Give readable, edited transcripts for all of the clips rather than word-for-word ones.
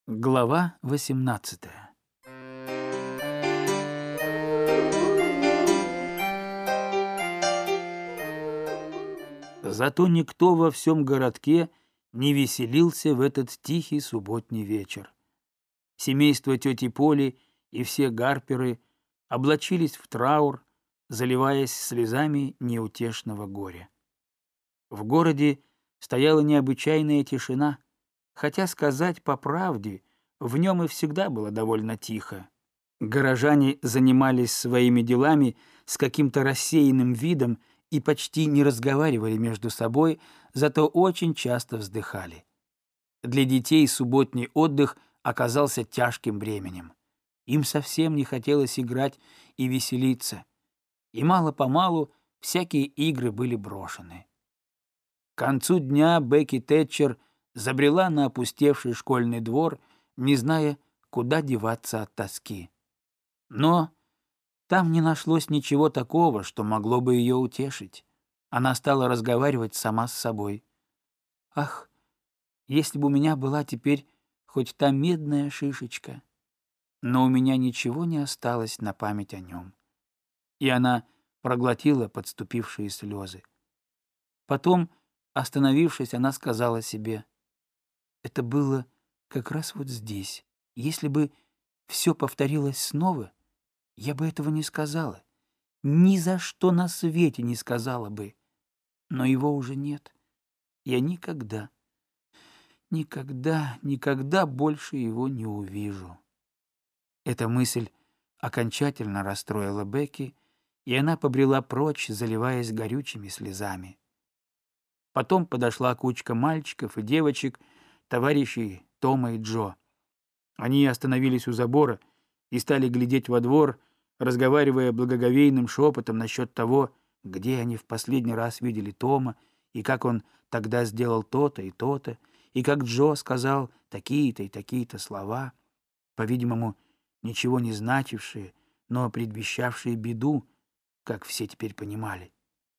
Глава 18. Зато никто во всем городке не веселился в этот тихий субботний вечер. Семейство тети Поли и все гарперы облачились в траур, заливаясь слезами неутешного горя. В городе стояла необычайная тишина, хотя, сказать по правде, в нем и всегда было довольно тихо. Горожане занимались своими делами с каким-то рассеянным видом и почти не разговаривали между собой, зато очень часто вздыхали. Для детей субботний отдых оказался тяжким бременем. Им совсем не хотелось играть и веселиться, и мало-помалу всякие игры были брошены. К концу дня Бекки Тэтчер забрела на опустевший школьный двор, не зная, куда деваться от тоски. Но там не нашлось ничего такого, что могло бы ее утешить. Она стала разговаривать сама с собой. «Ах, если бы у меня была теперь хоть та медная шишечка!» Но у меня ничего не осталось на память о нем. И она проглотила подступившие слезы. Потом, остановившись, она сказала себе: «Это было как раз вот здесь. Если бы все повторилось снова, я бы этого не сказала. Ни за что на свете не сказала бы. Но его уже нет. Я никогда, никогда, никогда больше его не увижу». Эта мысль окончательно расстроила Бекки, и она побрела прочь, заливаясь горючими слезами. Потом подошла кучка мальчиков и девочек, товарищей Тома и Джо. Они остановились у забора и стали глядеть во двор, разговаривая благоговейным шепотом насчет того, где они в последний раз видели Тома, и как он тогда сделал то-то и то-то, и как Джо сказал такие-то и такие-то слова, по-видимому, ничего не значившие, но предвещавшие беду, как все теперь понимали.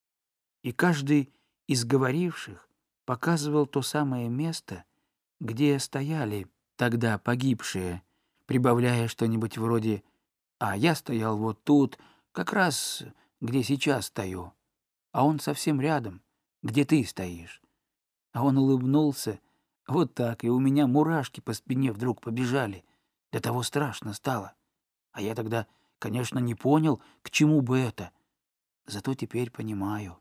И каждый из говоривших показывал то самое место, где стояли тогда погибшие, прибавляя что-нибудь вроде «А я стоял вот тут, как раз где сейчас стою, а он совсем рядом, где ты стоишь». А он улыбнулся, вот так, и у меня мурашки по спине вдруг побежали. До того страшно стало. А я тогда, конечно, не понял, к чему бы это. Зато теперь понимаю.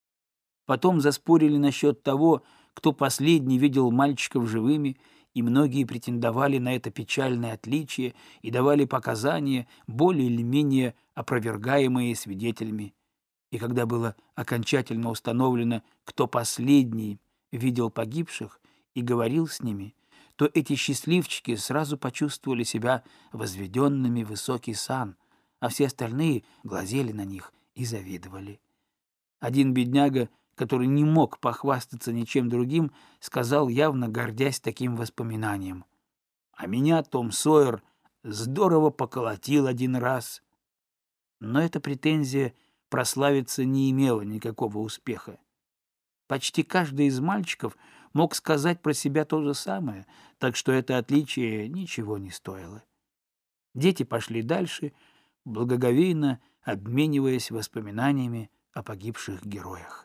Потом заспорили насчет того, кто последний видел мальчиков живыми, и многие претендовали на это печальное отличие и давали показания, более или менее опровергаемые свидетелями. И когда было окончательно установлено, кто последний видел погибших и говорил с ними, то эти счастливчики сразу почувствовали себя возведенными в высокий сан, а все остальные глазели на них и завидовали. Один бедняга, который не мог похвастаться ничем другим, сказал, явно гордясь таким воспоминанием: «А меня Том Сойер здорово поколотил один раз». Но эта претензия прославиться не имела никакого успеха. Почти каждый из мальчиков мог сказать про себя то же самое, так что это отличие ничего не стоило. Дети пошли дальше, благоговейно обмениваясь воспоминаниями о погибших героях.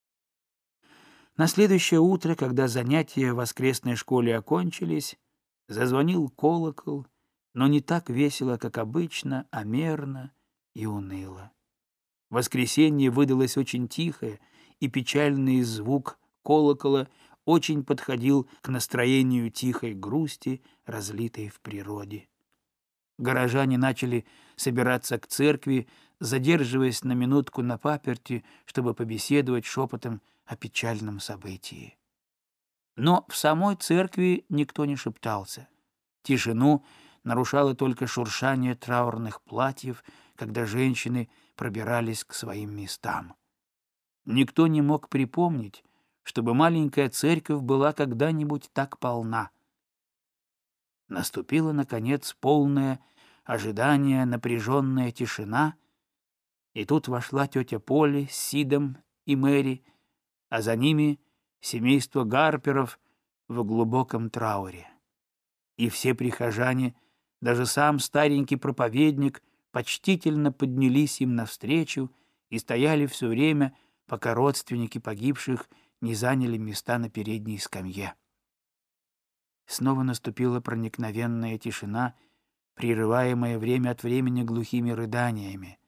На следующее утро, когда занятия в воскресной школе окончились, зазвонил колокол, но не так весело, как обычно, а мерно и уныло. Воскресенье выдалось очень тихое, и печальный звук колокола очень подходил к настроению тихой грусти, разлитой в природе. Горожане начали собираться к церкви, задерживаясь на минутку на паперти, чтобы побеседовать шепотом о печальном событии. Но в самой церкви никто не шептался. Тишину нарушало только шуршание траурных платьев, когда женщины пробирались к своим местам. Никто не мог припомнить, чтобы маленькая церковь была когда-нибудь так полна. Наступила, наконец, полное ожидание, напряженная тишина, и тут вошла тетя Поли с Сидом и Мэри, а за ними семейство Гарперов в глубоком трауре. И все прихожане, даже сам старенький проповедник, почтительно поднялись им навстречу и стояли все время, пока родственники погибших не заняли места на передней скамье. Снова наступила проникновенная тишина, прерываемая время от времени глухими рыданиями.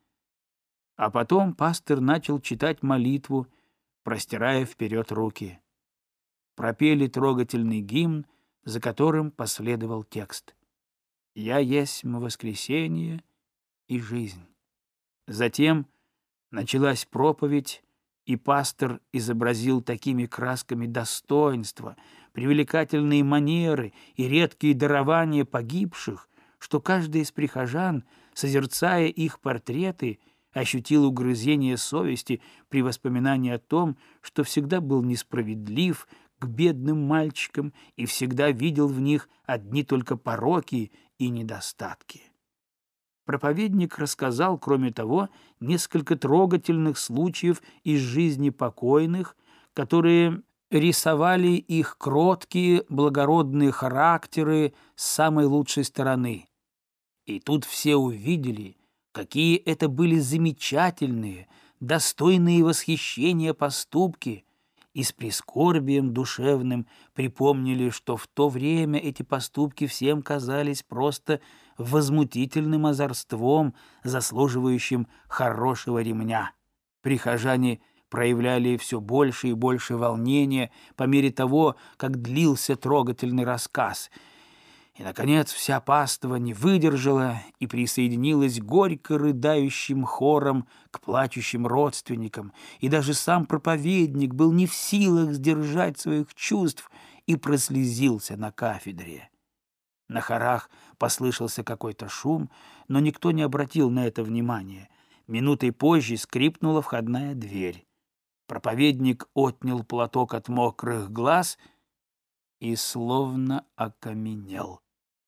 А потом пастор начал читать молитву, простирая вперед руки. Пропели трогательный гимн, за которым последовал текст: «Я есмь воскресение и жизнь». Затем началась проповедь, и пастор изобразил такими красками достоинства, привлекательные манеры и редкие дарования погибших, что каждый из прихожан, созерцая их портреты, ощутил угрызение совести при воспоминании о том, что всегда был несправедлив к бедным мальчикам и всегда видел в них одни только пороки и недостатки. Проповедник рассказал, кроме того, несколько трогательных случаев из жизни покойных, которые рисовали их кроткие, благородные характеры с самой лучшей стороны. И тут все увидели, какие это были замечательные, достойные восхищения поступки, и с прискорбием душевным припомнили, что в то время эти поступки всем казались просто возмутительным озорством, заслуживающим хорошего ремня. Прихожане проявляли все больше и больше волнения по мере того, как длился трогательный рассказ. И, наконец, вся паства не выдержала и присоединилась горько рыдающим хором к плачущим родственникам, и даже сам проповедник был не в силах сдержать своих чувств и прослезился на кафедре. На хорах послышался какой-то шум, но никто не обратил на это внимания. Минутой позже скрипнула входная дверь. Проповедник отнял платок от мокрых глаз и словно окаменел.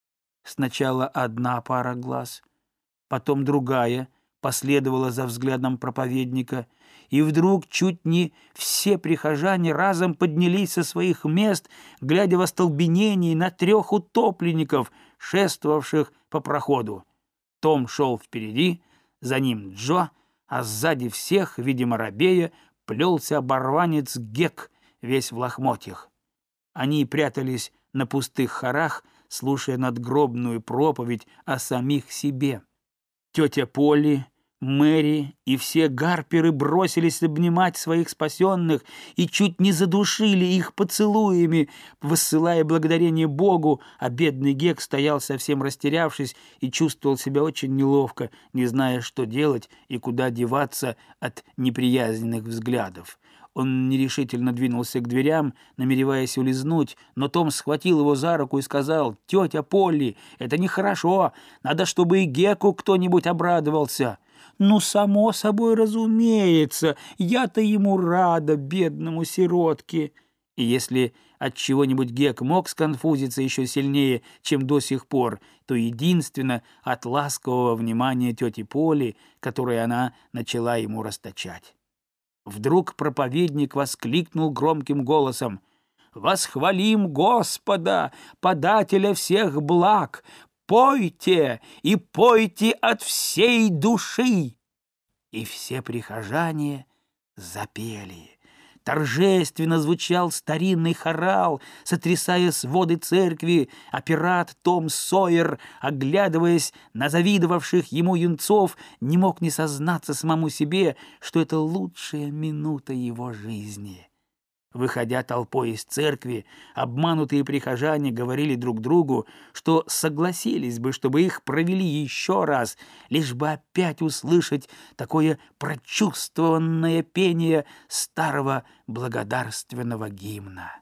Сначала одна пара глаз, потом другая последовала за взглядом проповедника, и вдруг чуть не все прихожане разом поднялись со своих мест, глядя в остолбенении на 3 утопленников, шествовавших по проходу. Том шел впереди, за ним Джо, а сзади всех, видимо, робея, плелся оборванец Гек, весь в лохмотьях. Они прятались на пустых хорах, слушая надгробную проповедь о самих себе. Тетя Полли, Мэри и все гарперы бросились обнимать своих спасенных и чуть не задушили их поцелуями, воссылая благодарение Богу, а бедный Гек стоял совсем растерявшись и чувствовал себя очень неловко, не зная, что делать и куда деваться от неприязненных взглядов. Он нерешительно двинулся к дверям, намереваясь улизнуть, но Том схватил его за руку и сказал: «Тетя Полли, это нехорошо, надо, чтобы и Геку кто-нибудь обрадовался». «Ну, само собой разумеется, я-то ему рада, бедному сиротке». И если от чего-нибудь Гек мог сконфузиться еще сильнее, чем до сих пор, то единственно от ласкового внимания тети Полли, которое она начала ему расточать. Вдруг проповедник воскликнул громким голосом: «Восхвалим Господа, подателя всех благ! Пойте и пойте от всей души!» И все прихожане запели. Торжественно звучал старинный хорал, сотрясая своды церкви, а пират Том Сойер, оглядываясь на завидовавших ему юнцов, не мог не сознаться самому себе, что это лучшая минута его жизни. Выходя толпой из церкви, обманутые прихожане говорили друг другу, что согласились бы, чтобы их провели еще раз, лишь бы опять услышать такое прочувствованное пение старого благодарственного гимна.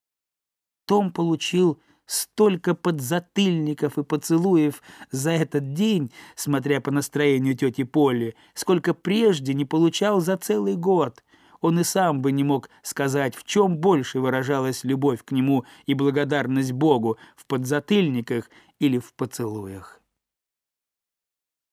Том получил столько подзатыльников и поцелуев за этот день, смотря по настроению тети Полли, сколько прежде не получал за целый год. Он и сам бы не мог сказать, в чем больше выражалась любовь к нему и благодарность Богу — в подзатыльниках или в поцелуях.